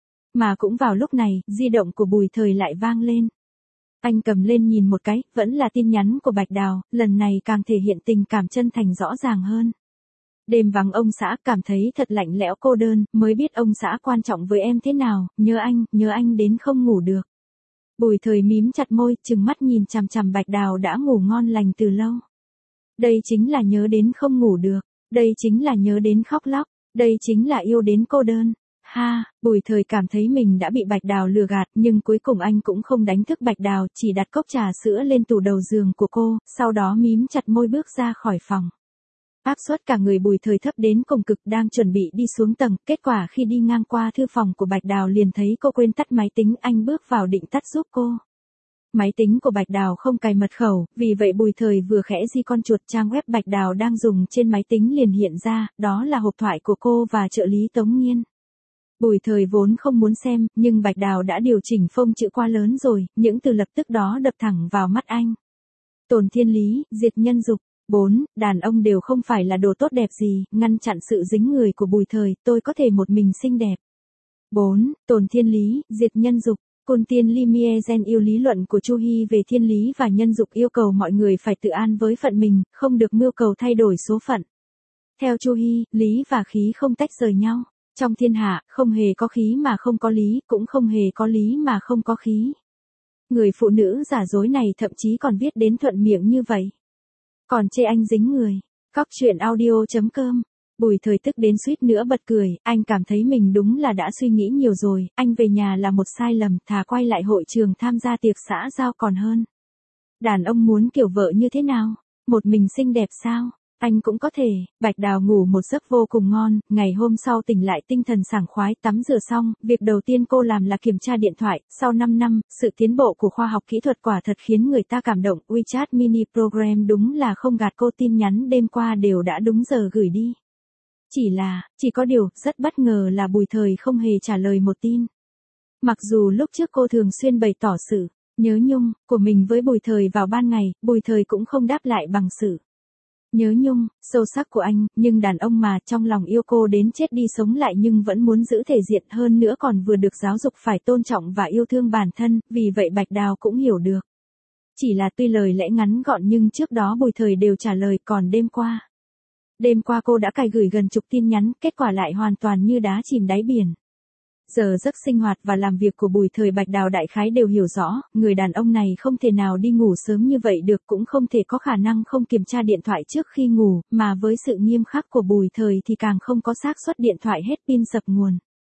Mà cũng vào lúc này, di động của Bùi Thời lại vang lên. Anh cầm lên nhìn một cái, vẫn là tin nhắn của Bạch Đào, lần này càng thể hiện tình cảm chân thành rõ ràng hơn. Đêm vắng ông xã, cảm thấy thật lạnh lẽo cô đơn, mới biết ông xã quan trọng với em thế nào, nhớ anh, nhớ anh đến không ngủ được. Bùi Thời mím chặt môi, trừng mắt nhìn chằm chằm Bạch Đào đã ngủ ngon lành từ lâu. Đây chính là nhớ đến không ngủ được, đây chính là nhớ đến khóc lóc, đây chính là yêu đến cô đơn. Ha, Bùi Thời cảm thấy mình đã bị Bạch Đào lừa gạt, nhưng cuối cùng anh cũng không đánh thức Bạch Đào, chỉ đặt cốc trà sữa lên tủ đầu giường của cô, sau đó mím chặt môi bước ra khỏi phòng. Áp suất cả người Bùi Thời thấp đến cùng cực, đang chuẩn bị đi xuống tầng, kết quả khi đi ngang qua thư phòng của Bạch Đào liền thấy cô quên tắt máy tính, anh bước vào định tắt giúp cô. Máy tính của Bạch Đào không cài mật khẩu, vì vậy Bùi Thời vừa khẽ di con chuột, trang web Bạch Đào đang dùng trên máy tính liền hiện ra, đó là hộp thoại của cô và trợ lý Tống Nghiên. Bùi Thời vốn không muốn xem, nhưng Bạch Đào đã điều chỉnh phông chữ quá lớn rồi, những từ lập tức đó đập thẳng vào mắt anh. Tổn thiên lý, diệt nhân dục. bốn. Đàn ông đều không phải là đồ tốt đẹp gì, ngăn chặn sự dính người của Bùi Thời, tôi có thể một mình xinh đẹp. bốn. Tổn thiên lý, diệt nhân dục. Côn tiên Limie gen yêu lý luận của Chu Hy về thiên lý và nhân dục yêu cầu mọi người phải tự an với phận mình, không được mưu cầu thay đổi số phận. Theo Chu Hy, lý và khí không tách rời nhau. Trong thiên hạ, không hề có khí mà không có lý, cũng không hề có lý mà không có khí. Người phụ nữ giả dối này thậm chí còn viết đến thuận miệng như vậy. Còn chê anh dính người. Cóc truyện audio chấm com. Bùi Thời tức đến suýt nữa bật cười, anh cảm thấy mình đúng là đã suy nghĩ nhiều rồi, anh về nhà là một sai lầm, thà quay lại hội trường tham gia tiệc xã giao còn hơn. Đàn ông muốn kiểu vợ như thế nào? Một mình xinh đẹp sao? Anh cũng có thể. Bạch Đào ngủ một giấc vô cùng ngon, ngày hôm sau tỉnh lại tinh thần sảng khoái, tắm rửa xong, việc đầu tiên cô làm là kiểm tra điện thoại, sau năm năm, sự tiến bộ của khoa học kỹ thuật quả thật khiến người ta cảm động, WeChat mini program đúng là không gạt cô, tin nhắn đêm qua đều đã đúng giờ gửi đi. Chỉ là, chỉ có điều, rất bất ngờ là Bùi Thời không hề trả lời một tin. Mặc dù lúc trước cô thường xuyên bày tỏ sự nhớ nhung của mình với Bùi Thời vào ban ngày, Bùi Thời cũng không đáp lại bằng sự nhớ nhung sâu sắc của anh, nhưng đàn ông mà trong lòng yêu cô đến chết đi sống lại nhưng vẫn muốn giữ thể diện, hơn nữa còn vừa được giáo dục phải tôn trọng và yêu thương bản thân, vì vậy Bạch Đào cũng hiểu được. Chỉ là tuy lời lẽ ngắn gọn nhưng trước đó Bùi Thời đều trả lời, còn đêm qua. Đêm qua cô đã cài gửi gần chục tin nhắn, kết quả lại hoàn toàn như đá chìm đáy biển. Giờ giấc sinh hoạt và làm việc của Bùi Thời Bạch Đào đại khái đều hiểu rõ, người đàn ông này không thể nào đi ngủ sớm như vậy được, cũng không thể có khả năng không kiểm tra điện thoại trước khi ngủ, mà với sự nghiêm khắc của Bùi Thời thì càng không có xác suất điện thoại hết pin sập nguồn.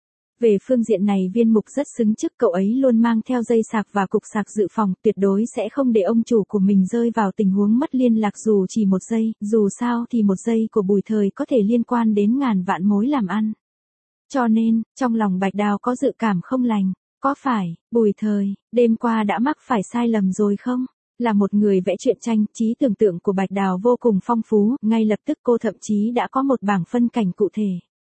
Về phương diện này Viên Mục rất xứng chức, cậu ấy luôn mang theo dây sạc và cục sạc dự phòng, tuyệt đối sẽ không để ông chủ của mình rơi vào tình huống mất liên lạc dù chỉ một giây, dù sao thì một giây của Bùi Thời có thể liên quan đến ngàn vạn mối làm ăn. Cho nên, trong lòng Bạch Đào có dự cảm không lành, có phải, Bùi Thời, đêm qua đã mắc phải sai lầm rồi không? Là một người vẽ truyện tranh, trí tưởng tượng của Bạch Đào vô cùng phong phú, ngay lập tức cô thậm chí đã có một bảng phân cảnh cụ thể.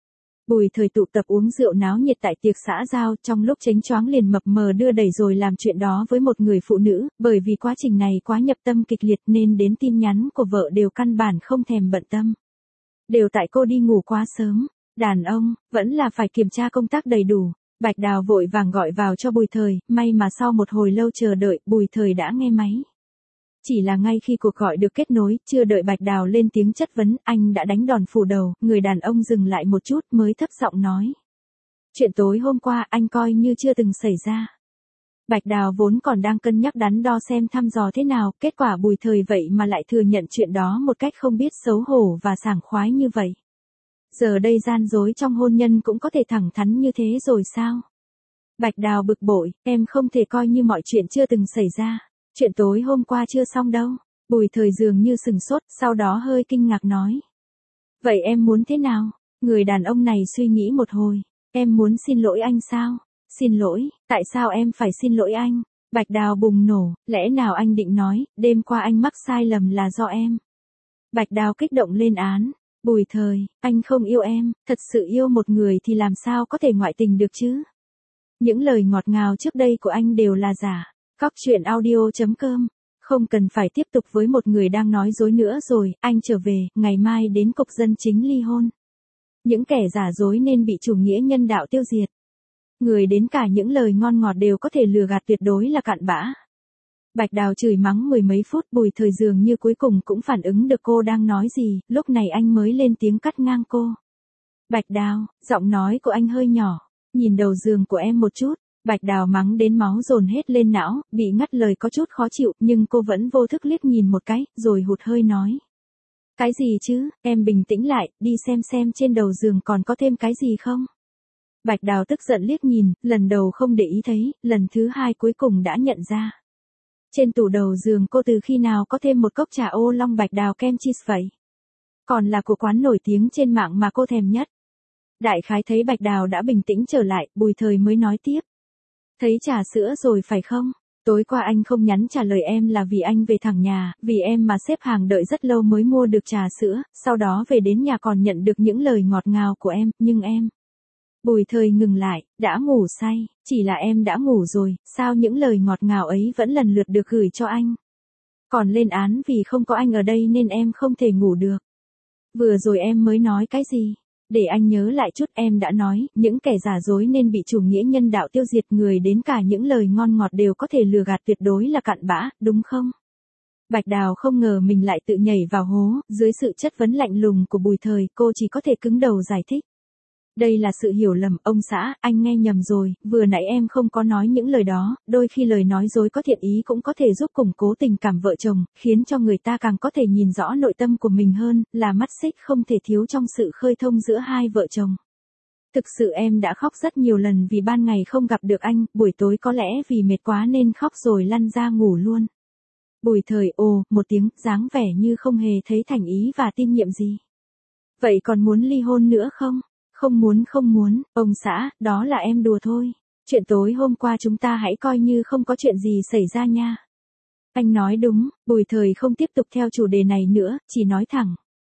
Bùi Thời tụ tập uống rượu náo nhiệt tại tiệc xã giao, trong lúc chánh choáng liền mập mờ đưa đẩy rồi làm chuyện đó với một người phụ nữ, bởi vì quá trình này quá nhập tâm kịch liệt nên đến tin nhắn của vợ đều căn bản không thèm bận tâm. Đều tại cô đi ngủ quá sớm. Đàn ông, vẫn là phải kiểm tra công tác đầy đủ. Bạch Đào vội vàng gọi vào cho Bùi Thời, may mà sau một hồi lâu chờ đợi, Bùi Thời đã nghe máy. Chỉ là ngay khi cuộc gọi được kết nối, chưa đợi Bạch Đào lên tiếng chất vấn, anh đã đánh đòn phủ đầu, người đàn ông dừng lại một chút mới thấp giọng nói. Chuyện tối hôm qua anh coi như chưa từng xảy ra. Bạch Đào vốn còn đang cân nhắc đắn đo xem thăm dò thế nào, kết quả Bùi Thời vậy mà lại thừa nhận chuyện đó một cách không biết xấu hổ và sảng khoái như vậy. Giờ đây gian dối trong hôn nhân cũng có thể thẳng thắn như thế rồi sao? Bạch Đào bực bội, em không thể coi như mọi chuyện chưa từng xảy ra. Chuyện tối hôm qua chưa xong đâu. Bùi Thời dường như sừng sốt, sau đó hơi kinh ngạc nói. Vậy em muốn thế nào? Người đàn ông này suy nghĩ một hồi. Em muốn xin lỗi anh sao? Xin lỗi, tại sao em phải xin lỗi anh? Bạch Đào bùng nổ, lẽ nào anh định nói, đêm qua anh mắc sai lầm là do em? Bạch Đào kích động lên án. Bùi Thời, anh không yêu em, thật sự yêu một người thì làm sao có thể ngoại tình được chứ? Những lời ngọt ngào trước đây của anh đều là giả. Cóc truyện audio chấm com. Không cần phải tiếp tục với một người đang nói dối nữa rồi, anh trở về, ngày mai đến cục dân chính ly hôn. Những kẻ giả dối nên bị chủ nghĩa nhân đạo tiêu diệt. Người đến cả những lời ngon ngọt đều có thể lừa gạt, tuyệt đối là cặn bã. Bạch Đào chửi mắng mười mấy phút, Bùi Thời dường như cuối cùng cũng phản ứng được cô đang nói gì, lúc này anh mới lên tiếng cắt ngang cô. Bạch Đào, giọng nói của anh hơi nhỏ, nhìn đầu giường của em một chút. Bạch Đào mắng đến máu dồn hết lên não, bị ngắt lời có chút khó chịu, nhưng cô vẫn vô thức liếc nhìn một cái, rồi hụt hơi nói. Cái gì chứ, em bình tĩnh lại, đi xem xem trên đầu giường còn có thêm cái gì không? Bạch Đào tức giận liếc nhìn, lần đầu không để ý thấy, lần thứ hai cuối cùng đã nhận ra. Trên tủ đầu giường cô từ khi nào có thêm một cốc trà ô long Bạch Đào kem cheese vậy? Còn là của quán nổi tiếng trên mạng mà cô thèm nhất. Đại khái thấy Bạch Đào đã bình tĩnh trở lại, Bùi Thời mới nói tiếp. Thấy trà sữa rồi phải không? Tối qua anh không nhắn trả lời em là vì anh về thẳng nhà, vì em mà xếp hàng đợi rất lâu mới mua được trà sữa, sau đó về đến nhà còn nhận được những lời ngọt ngào của em, nhưng em... Bùi Thời ngừng lại, đã ngủ say, chỉ là em đã ngủ rồi, sao những lời ngọt ngào ấy vẫn lần lượt được gửi cho anh? Còn lên án vì không có anh ở đây nên em không thể ngủ được. Vừa rồi em mới nói cái gì? Để anh nhớ lại chút, em đã nói, những kẻ giả dối nên bị chủ nghĩa nhân đạo tiêu diệt, người đến cả những lời ngon ngọt đều có thể lừa gạt, tuyệt đối là cặn bã, đúng không? Bạch Đào không ngờ mình lại tự nhảy vào hố, dưới sự chất vấn lạnh lùng của Bùi Thời, cô chỉ có thể cứng đầu giải thích. Đây là sự hiểu lầm, ông xã, anh nghe nhầm rồi, vừa nãy em không có nói những lời đó, đôi khi lời nói dối có thiện ý cũng có thể giúp củng cố tình cảm vợ chồng, khiến cho người ta càng có thể nhìn rõ nội tâm của mình hơn, là mắt xích không thể thiếu trong sự khơi thông giữa hai vợ chồng. Thực sự em đã khóc rất nhiều lần vì ban ngày không gặp được anh, buổi tối có lẽ vì mệt quá nên khóc rồi lăn ra ngủ luôn. Bùi Thời ồ, một tiếng, dáng vẻ như không hề thấy thành ý và tin nhiệm gì. Vậy còn muốn ly hôn nữa không? Không muốn không muốn, ông xã, đó là em đùa thôi. Chuyện tối hôm qua chúng ta hãy coi như không có chuyện gì xảy ra nha. Anh nói đúng, Bùi Thời không tiếp tục theo chủ đề này nữa, chỉ nói thẳng.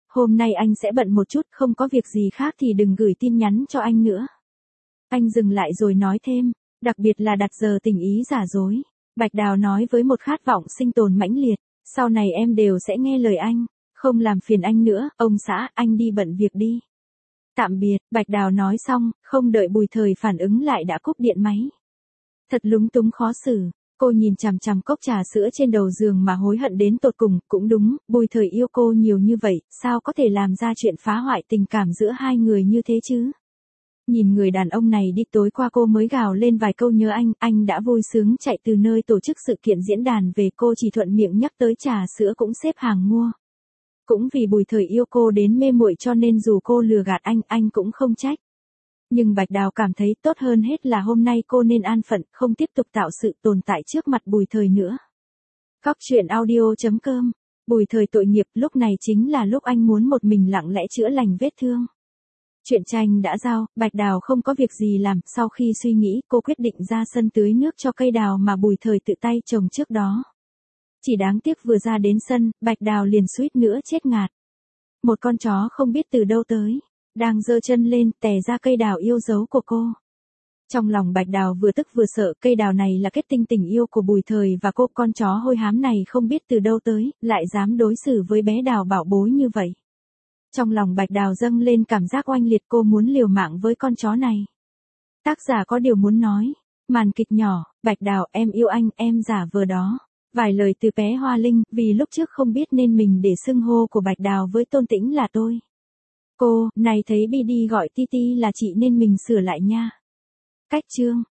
hôm nay anh sẽ bận một chút, không có việc gì khác thì đừng gửi tin nhắn cho anh nữa. Anh dừng lại rồi nói thêm, đặc biệt là đặt giờ tình ý giả dối. Bạch Đào nói với một khát vọng sinh tồn mãnh liệt, sau này em đều sẽ nghe lời anh, không làm phiền anh nữa, ông xã, anh đi bận việc đi. Tạm biệt, Bạch Đào nói xong, không đợi Bùi Thời phản ứng lại đã cúp điện máy. Thật lúng túng khó xử, cô nhìn chằm chằm cốc trà sữa trên đầu giường mà hối hận đến tột cùng, cũng đúng, Bùi Thời yêu cô nhiều như vậy, sao có thể làm ra chuyện phá hoại tình cảm giữa hai người như thế chứ? Nhìn người đàn ông này đi, tối qua cô mới gào lên vài câu nhớ anh, anh đã vui sướng chạy từ nơi tổ chức sự kiện diễn đàn về, cô chỉ thuận miệng nhắc tới trà sữa cũng xếp hàng mua. Cũng vì Bùi Thời yêu cô đến mê muội cho nên dù cô lừa gạt anh, anh cũng không trách. Nhưng Bạch Đào cảm thấy tốt hơn hết là hôm nay cô nên an phận, không tiếp tục tạo sự tồn tại trước mặt Bùi Thời nữa. Góc truyện audio chấm com. Bùi Thời tội nghiệp, lúc này chính là lúc anh muốn một mình lặng lẽ chữa lành vết thương. Chuyện tranh đã giao, Bạch Đào không có việc gì làm, sau khi suy nghĩ, cô quyết định ra sân tưới nước cho cây đào mà Bùi Thời tự tay trồng trước đó. Chỉ đáng tiếc vừa ra đến sân, Bạch Đào liền suýt nữa chết ngạt. Một con chó không biết từ đâu tới, đang giơ chân lên, tè ra cây đào yêu dấu của cô. Trong lòng Bạch Đào vừa tức vừa sợ, cây đào này là kết tinh tình yêu của Bùi Thời và cô, con chó hôi hám này không biết từ đâu tới, lại dám đối xử với bé Đào bảo bối như vậy. Trong lòng Bạch Đào dâng lên cảm giác oanh liệt, cô muốn liều mạng với con chó này. Tác giả có điều muốn nói, màn kịch nhỏ, Bạch Đào, em yêu anh, em giả vờ đó. Vài lời từ bé Hoa Linh, vì lúc trước không biết nên mình để xưng hô của Bạch Đào với Tôn Tĩnh là tôi. Cô, này thấy Bi đi gọi Titi là chị nên mình sửa lại nha. Cách chương.